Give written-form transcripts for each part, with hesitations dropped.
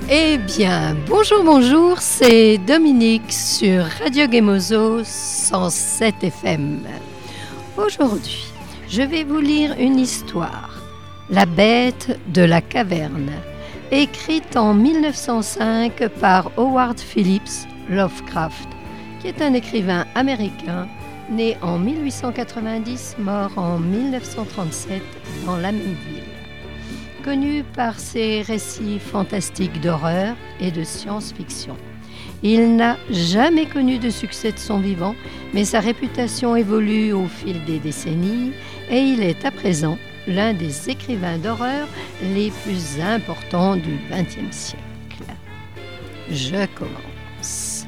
Eh bien, bonjour, c'est Dominique sur Radio Gemozo 107 FM. Aujourd'hui, je vais vous lire une histoire, La bête de la caverne, écrite en 1905 par Howard Phillips Lovecraft, qui est un écrivain américain né en 1890, mort en 1937 dans la même ville. Connu par ses récits fantastiques d'horreur et de science-fiction. Il n'a jamais connu de succès de son vivant, mais sa réputation évolue au fil des décennies et il est à présent l'un des écrivains d'horreur les plus importants du XXe siècle. Je commence.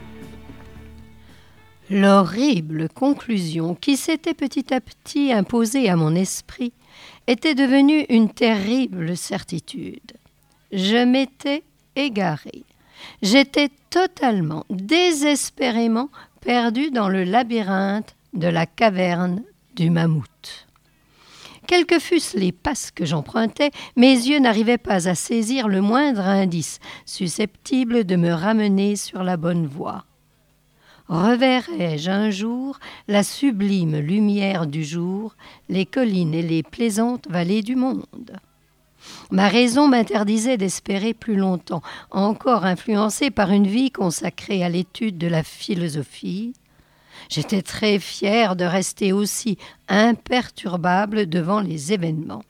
L'horrible conclusion qui s'était petit à petit imposée à mon esprit était devenue une terrible certitude. Je m'étais égaré. J'étais totalement, désespérément perdu dans le labyrinthe de la caverne du mammouth. Quels que fussent les passes que j'empruntais, mes yeux n'arrivaient pas à saisir le moindre indice susceptible de me ramener sur la bonne voie. Reverrai-je un jour la sublime lumière du jour, les collines et les plaisantes vallées du monde? Ma raison m'interdisait d'espérer plus longtemps, encore influencée par une vie consacrée à l'étude de la philosophie. J'étais très fier de rester aussi imperturbable devant les événements.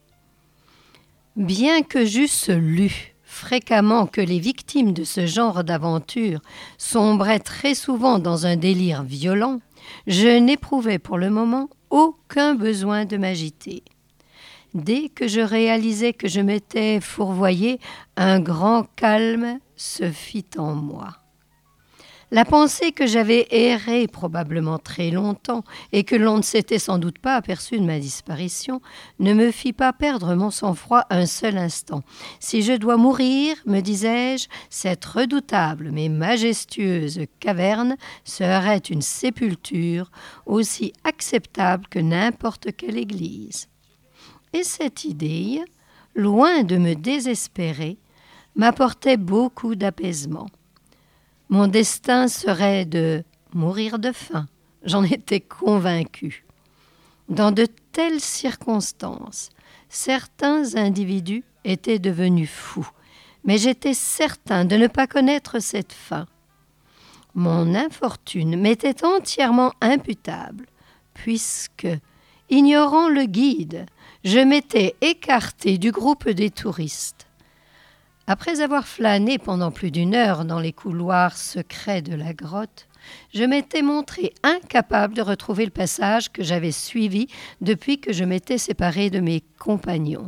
Bien que j'eusse lu fréquemment que les victimes de ce genre d'aventure sombraient très souvent dans un délire violent, je n'éprouvais pour le moment aucun besoin de m'agiter. Dès que je réalisais que je m'étais fourvoyé, un grand calme se fit en moi. La pensée que j'avais erré probablement très longtemps et que l'on ne s'était sans doute pas aperçu de ma disparition ne me fit pas perdre mon sang-froid un seul instant. Si je dois mourir, me disais-je, cette redoutable mais majestueuse caverne serait une sépulture aussi acceptable que n'importe quelle église. Et cette idée, loin de me désespérer, m'apportait beaucoup d'apaisement. Mon destin serait de mourir de faim, j'en étais convaincu. Dans de telles circonstances, certains individus étaient devenus fous, mais j'étais certain de ne pas connaître cette fin. Mon infortune m'était entièrement imputable, puisque, ignorant le guide, je m'étais écarté du groupe des touristes. Après avoir flâné pendant plus d'une heure dans les couloirs secrets de la grotte, je m'étais montré incapable de retrouver le passage que j'avais suivi depuis que je m'étais séparé de mes compagnons.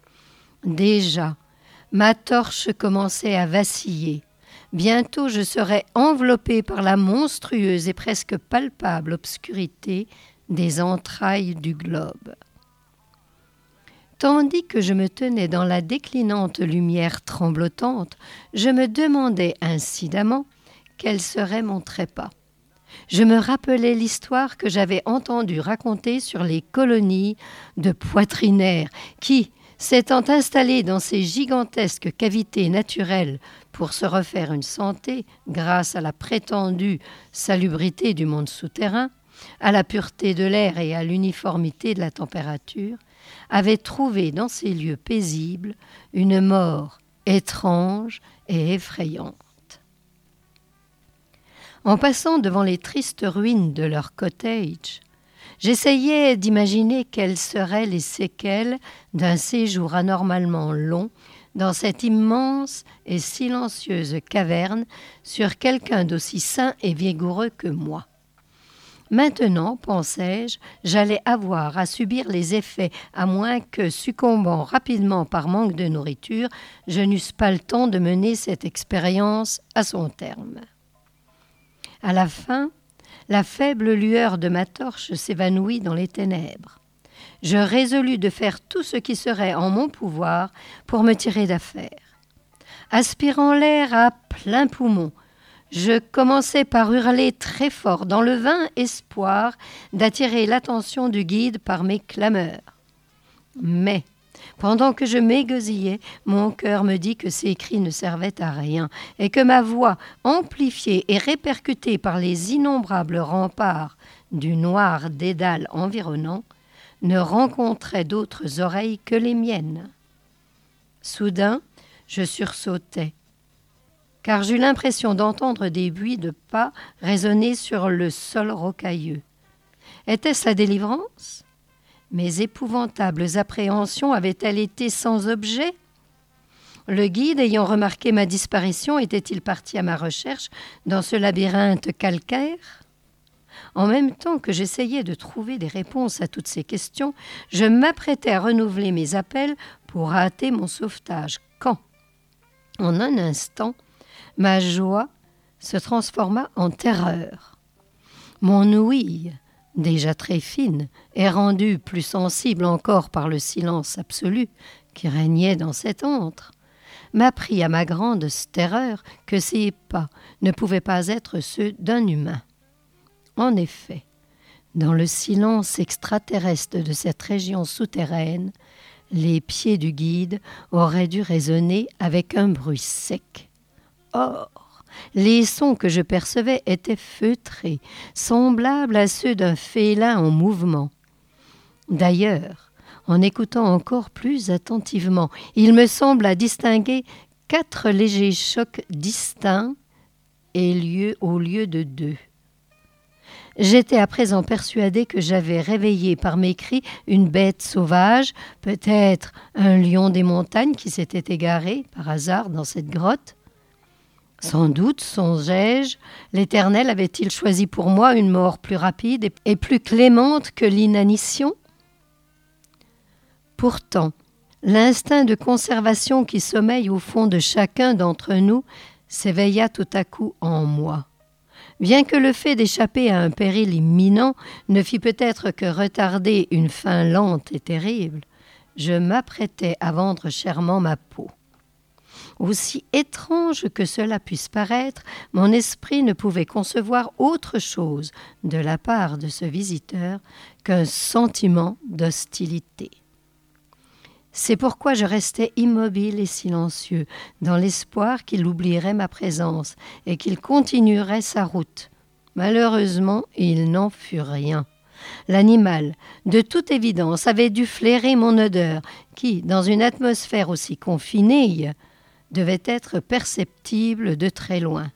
Déjà, ma torche commençait à vaciller. Bientôt je serais enveloppé par la monstrueuse et presque palpable obscurité des entrailles du globe. Tandis que je me tenais dans la déclinante lumière tremblotante, je me demandais incidemment quel serait mon trépas. Je me rappelais l'histoire que j'avais entendue raconter sur les colonies de poitrinaires qui, s'étant installés dans ces gigantesques cavités naturelles pour se refaire une santé grâce à la prétendue salubrité du monde souterrain, à la pureté de l'air et à l'uniformité de la température, avait trouvé dans ces lieux paisibles une mort étrange et effrayante. En passant devant les tristes ruines de leur cottage, j'essayais d'imaginer quelles seraient les séquelles d'un séjour anormalement long dans cette immense et silencieuse caverne sur quelqu'un d'aussi sain et vigoureux que moi. Maintenant, pensais-je, j'allais avoir à subir les effets, à moins que, succombant rapidement par manque de nourriture, je n'eusse pas le temps de mener cette expérience à son terme. À la fin, la faible lueur de ma torche s'évanouit dans les ténèbres. Je résolus de faire tout ce qui serait en mon pouvoir pour me tirer d'affaire. Aspirant l'air à plein poumon, je commençai par hurler très fort dans le vain espoir d'attirer l'attention du guide par mes clameurs. Mais, Pendant que je m'égosillais, mon cœur me dit que ces cris ne servaient à rien et que ma voix, amplifiée et répercutée par les innombrables remparts du noir dédale environnant, ne rencontrait d'autres oreilles que les miennes. Soudain, je sursautai, car j'eus l'impression d'entendre des bruits de pas résonner sur le sol rocailleux. Était-ce la délivrance ? Mes épouvantables appréhensions avaient-elles été sans objet ? Le guide, ayant remarqué ma disparition, était-il parti à ma recherche dans ce labyrinthe calcaire ? En même temps que j'essayais de trouver des réponses à toutes ces questions, je m'apprêtais à renouveler mes appels pour hâter mon sauvetage, quand, en un instant, ma joie se transforma en terreur. Mon ouïe, déjà très fine, et rendue plus sensible encore par le silence absolu qui régnait dans cet antre, m'apprit à ma grande terreur que ces pas ne pouvaient pas être ceux d'un humain. En effet, dans le silence extraterrestre de cette région souterraine, les pieds du guide auraient dû résonner avec un bruit sec. Or, les sons que je percevais étaient feutrés, semblables à ceux d'un félin en mouvement. D'ailleurs, en écoutant encore plus attentivement, il me sembla distinguer 4 légers chocs distincts au lieu de 2. J'étais à présent persuadée que j'avais réveillé par mes cris une bête sauvage, peut-être un lion des montagnes qui s'était égaré par hasard dans cette grotte. Sans doute, songeai-je, l'Éternel avait-il choisi pour moi une mort plus rapide et plus clémente que l'inanition ? Pourtant, l'instinct de conservation qui sommeille au fond de chacun d'entre nous s'éveilla tout à coup en moi. Bien que le fait d'échapper à un péril imminent ne fît peut-être que retarder une fin lente et terrible, je m'apprêtais à vendre chèrement ma peau. Aussi étrange que cela puisse paraître, mon esprit ne pouvait concevoir autre chose de la part de ce visiteur qu'un sentiment d'hostilité. C'est pourquoi je restais immobile et silencieux, dans l'espoir qu'il oublierait ma présence et qu'il continuerait sa route. Malheureusement, il n'en fut rien. L'animal, de toute évidence, avait dû flairer mon odeur, qui, dans une atmosphère aussi confinée, devait être perceptible de très loin.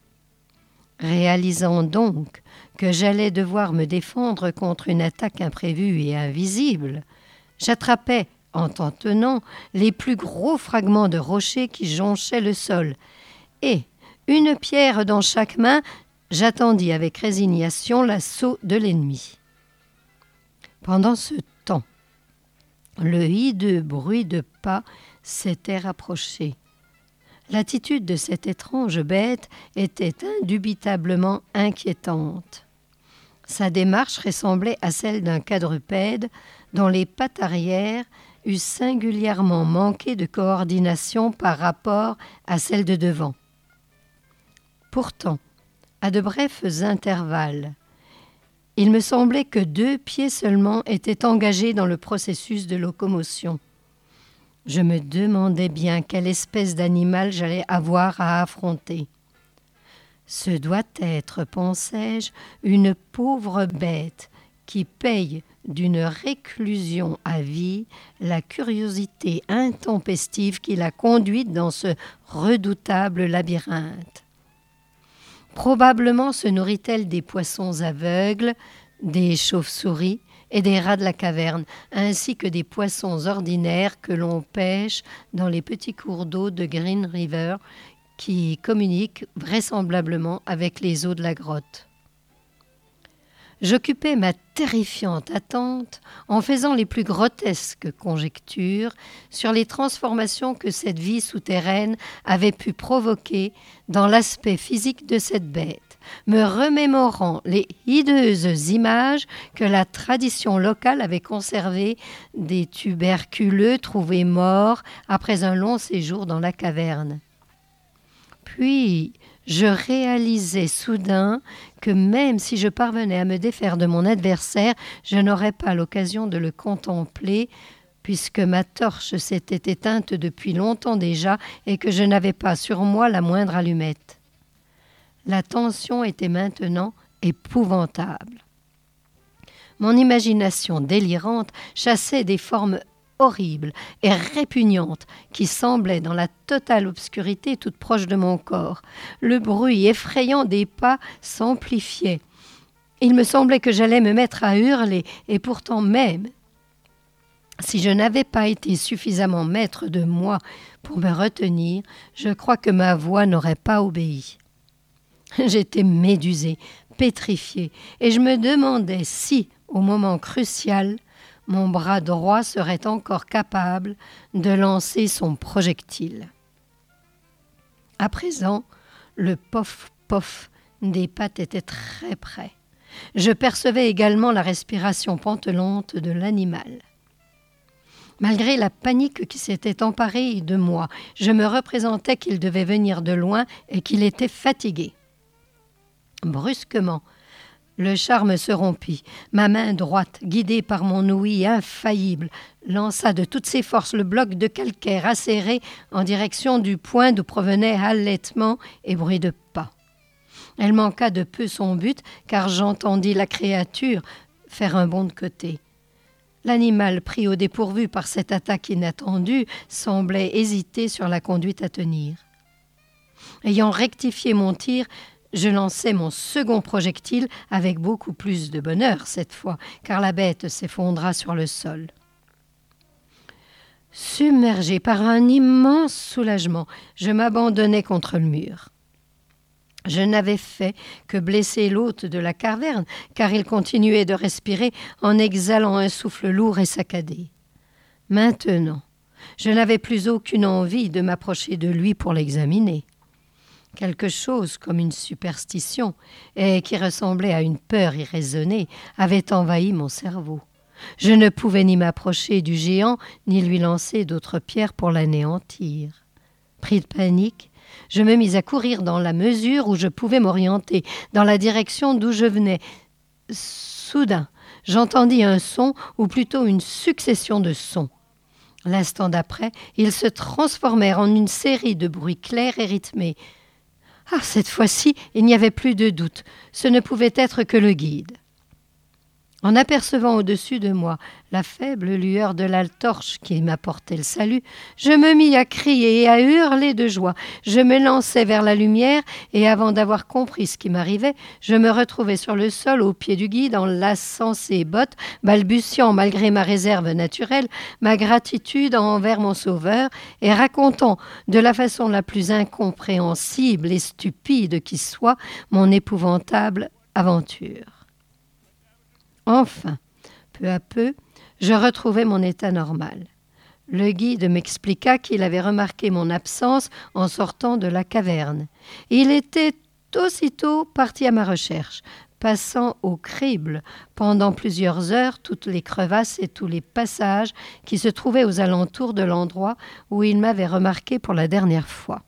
Réalisant donc que j'allais devoir me défendre contre une attaque imprévue et invisible, j'attrapai, en tâtonnant, les plus gros fragments de rochers qui jonchaient le sol, et, une pierre dans chaque main, j'attendis avec résignation l'assaut de l'ennemi. Pendant ce temps, le hideux bruit de pas s'était rapproché. L'attitude de cette étrange bête était indubitablement inquiétante. Sa démarche ressemblait à celle d'un quadrupède dont les pattes arrière eussent singulièrement manqué de coordination par rapport à celles de devant. Pourtant, à de brefs intervalles, il me semblait que 2 pieds seulement étaient engagés dans le processus de locomotion. Je me demandais bien quelle espèce d'animal j'allais avoir à affronter. Ce doit être, pensais-je, une pauvre bête qui paye d'une réclusion à vie la curiosité intempestive qui l'a conduite dans ce redoutable labyrinthe. Probablement se nourrit-elle des poissons aveugles, des chauves-souris et des rats de la caverne, ainsi que des poissons ordinaires que l'on pêche dans les petits cours d'eau de Green River qui communiquent vraisemblablement avec les eaux de la grotte. J'occupais ma terrifiante attente en faisant les plus grotesques conjectures sur les transformations que cette vie souterraine avait pu provoquer dans l'aspect physique de cette bête, me remémorant les hideuses images que la tradition locale avait conservées des tuberculeux trouvés morts après un long séjour dans la caverne. Puis, je réalisais soudain que même si je parvenais à me défaire de mon adversaire, je n'aurais pas l'occasion de le contempler puisque ma torche s'était éteinte depuis longtemps déjà et que je n'avais pas sur moi la moindre allumette. La tension était maintenant épouvantable. Mon imagination délirante chassait des formes horribles et répugnantes qui semblaient dans la totale obscurité toute proche de mon corps. Le bruit effrayant des pas s'amplifiait. Il me semblait que j'allais me mettre à hurler, et pourtant même, si je n'avais pas été suffisamment maître de moi pour me retenir, je crois que ma voix n'aurait pas obéi. J'étais médusée, pétrifiée, et je me demandais si, au moment crucial, mon bras droit serait encore capable de lancer son projectile. À présent, le pof-pof des pattes était très près. Je percevais également la respiration pantelante de l'animal. Malgré la panique qui s'était emparée de moi, je me représentais qu'il devait venir de loin et qu'il était fatigué. Brusquement, le charme se rompit. Ma main droite, guidée par mon ouïe infaillible, lança de toutes ses forces le bloc de calcaire acéré en direction du point d'où provenaient halètement et bruit de pas. Elle manqua de peu son but, car j'entendis la créature faire un bond de côté. L'animal, pris au dépourvu par cette attaque inattendue, semblait hésiter sur la conduite à tenir. Ayant rectifié mon tir, je lançai mon second projectile avec beaucoup plus de bonheur cette fois, car la bête s'effondra sur le sol. Submergé par un immense soulagement, je m'abandonnai contre le mur. Je n'avais fait que blesser l'hôte de la caverne, car il continuait de respirer en exhalant un souffle lourd et saccadé. Maintenant, je n'avais plus aucune envie de m'approcher de lui pour l'examiner. Quelque chose comme une superstition, et qui ressemblait à une peur irraisonnée, avait envahi mon cerveau. Je ne pouvais ni m'approcher du géant, ni lui lancer d'autres pierres pour l'anéantir. Pris de panique, je me mis à courir dans la mesure où je pouvais m'orienter, dans la direction d'où je venais. Soudain, j'entendis un son, ou plutôt une succession de sons. L'instant d'après, ils se transformèrent en une série de bruits clairs et rythmés. Ah, cette fois-ci, il n'y avait plus de doute. Ce ne pouvait être que le guide. En apercevant au-dessus de moi la faible lueur de la torche qui m'apportait le salut, je me mis à crier et à hurler de joie. Je me lançai vers la lumière et avant d'avoir compris ce qui m'arrivait, je me retrouvai sur le sol au pied du guide en lassant ses bottes, balbutiant malgré ma réserve naturelle ma gratitude envers mon sauveur et racontant de la façon la plus incompréhensible et stupide qui soit mon épouvantable aventure. Enfin, peu à peu, je retrouvai mon état normal. Le guide m'expliqua qu'il avait remarqué mon absence en sortant de la caverne. Il était aussitôt parti à ma recherche, passant au crible pendant plusieurs heures toutes les crevasses et tous les passages qui se trouvaient aux alentours de l'endroit où il m'avait remarqué pour la dernière fois.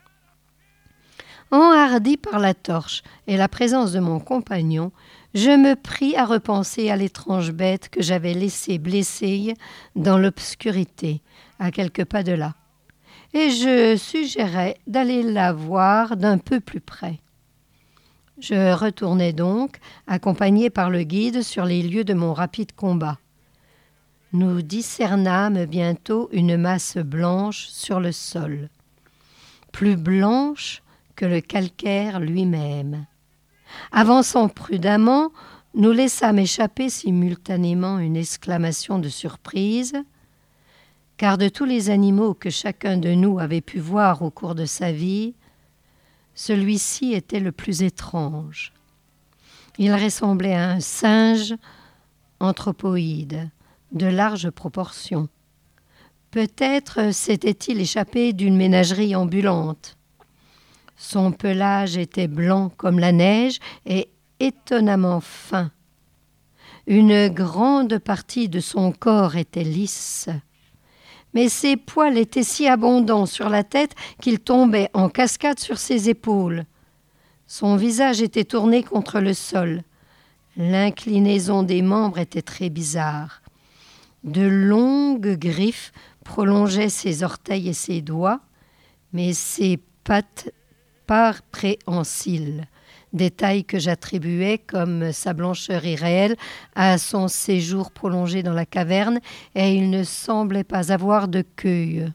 Enhardi par la torche et la présence de mon compagnon, je me pris à repenser à l'étrange bête que j'avais laissée blessée dans l'obscurité, à quelques pas de là. Et je suggérais d'aller la voir d'un peu plus près. Je retournai donc, accompagné par le guide, sur les lieux de mon rapide combat. Nous discernâmes bientôt une masse blanche sur le sol, plus blanche que le calcaire lui-même. Avançant prudemment, nous laissâmes échapper simultanément une exclamation de surprise, car de tous les animaux que chacun de nous avait pu voir au cours de sa vie, celui-ci était le plus étrange. Il ressemblait à un singe anthropoïde, de larges proportions. Peut-être s'était-il échappé d'une ménagerie ambulante. Son pelage était blanc comme la neige et étonnamment fin. Une grande partie de son corps était lisse, mais ses poils étaient si abondants sur la tête qu'ils tombaient en cascade sur ses épaules. Son visage était tourné contre le sol. L'inclinaison des membres était très bizarre. De longues griffes prolongeaient ses orteils et ses doigts, mais ses pattes pas préhensiles, détail que j'attribuais comme sa blancheur irréelle à son séjour prolongé dans la caverne, et il ne semblait pas avoir de queue.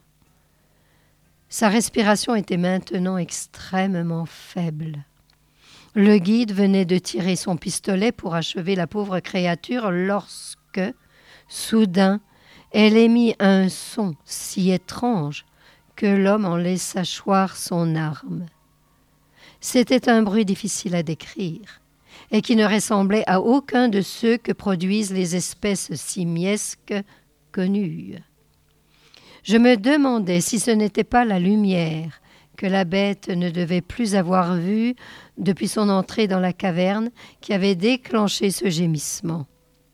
Sa respiration était maintenant extrêmement faible. Le guide venait de tirer son pistolet pour achever la pauvre créature lorsque, soudain, elle émit un son si étrange que l'homme en laissa choir son arme. C'était un bruit difficile à décrire et qui ne ressemblait à aucun de ceux que produisent les espèces simiesques connues. Je me demandais si ce n'était pas la lumière que la bête ne devait plus avoir vue depuis son entrée dans la caverne qui avait déclenché ce gémissement.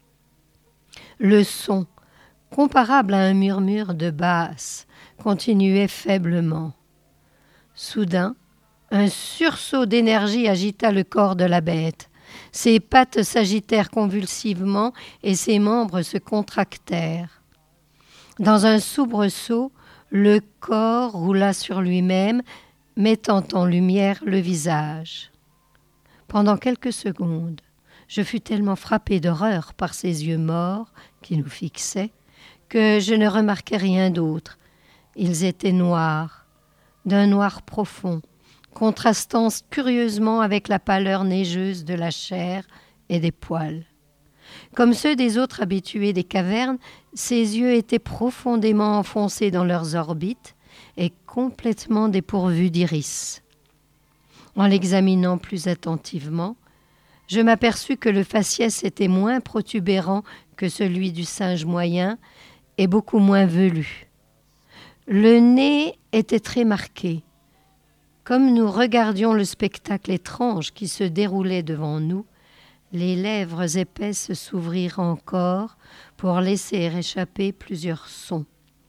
Le son, comparable à un murmure de basse, continuait faiblement. Soudain, un sursaut d'énergie agita le corps de la bête. Ses pattes s'agitèrent convulsivement et ses membres se contractèrent. Dans un soubresaut, le corps roula sur lui-même, mettant en lumière le visage. Pendant quelques secondes, je fus tellement frappé d'horreur par ses yeux morts qui nous fixaient que je ne remarquai rien d'autre. Ils étaient noirs, d'un noir profond, contrastant curieusement avec la pâleur neigeuse de la chair et des poils. Comme ceux des autres habitués des cavernes, ses yeux étaient profondément enfoncés dans leurs orbites et complètement dépourvus d'iris. En l'examinant plus attentivement, je m'aperçus que le faciès était moins protubérant que celui du singe moyen et beaucoup moins velu. Le nez était très marqué. Comme nous regardions le spectacle étrange qui se déroulait devant nous, les lèvres épaisses s'ouvrirent encore pour laisser échapper plusieurs sons.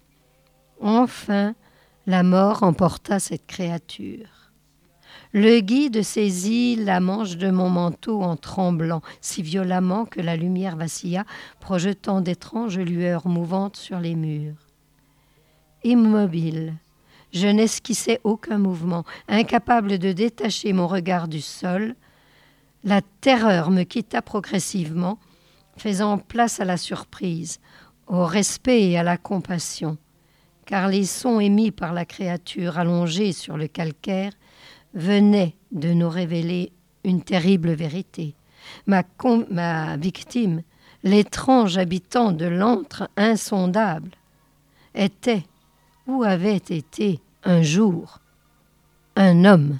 Enfin, la mort emporta cette créature. Le guide saisit la manche de mon manteau en tremblant, si violemment que la lumière vacilla, projetant d'étranges lueurs mouvantes sur les murs. Immobile, je n'esquissais aucun mouvement, incapable de détacher mon regard du sol. La terreur me quitta progressivement, faisant place à la surprise, au respect et à la compassion, car les sons émis par la créature allongée sur le calcaire venaient de nous révéler une terrible vérité. Ma victime, l'étrange habitant de l'antre insondable, était ou avait été un jour un homme.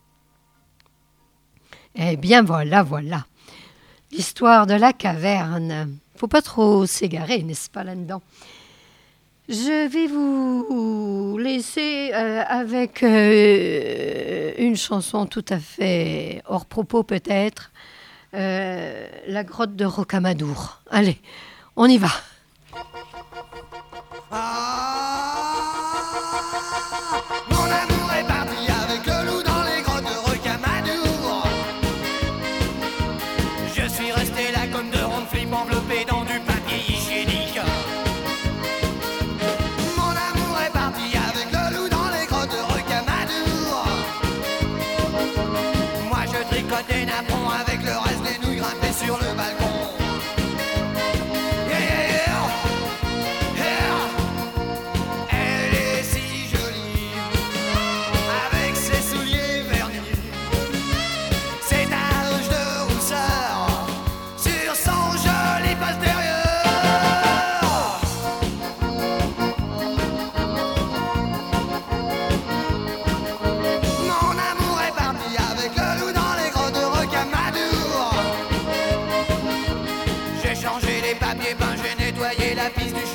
Eh bien voilà, l'histoire de la caverne. Faut pas trop s'égarer, n'est-ce pas, là-dedans? Je vais vous laisser avec une chanson tout à fait hors propos peut-être, La grotte de Rocamadour. Allez, on y va. Mon amour est parti avec le loup dans les grottes de Rocamadour. Je suis resté là comme de rondes flips enveloppé dans du papier hygiénique. Mon amour est parti avec le loup dans les grottes de Rocamadour. Moi je tricote des napperons avec le reste des nouilles grimpées sur le balcon. J'ai changé les papiers peints, j'ai nettoyé la piste du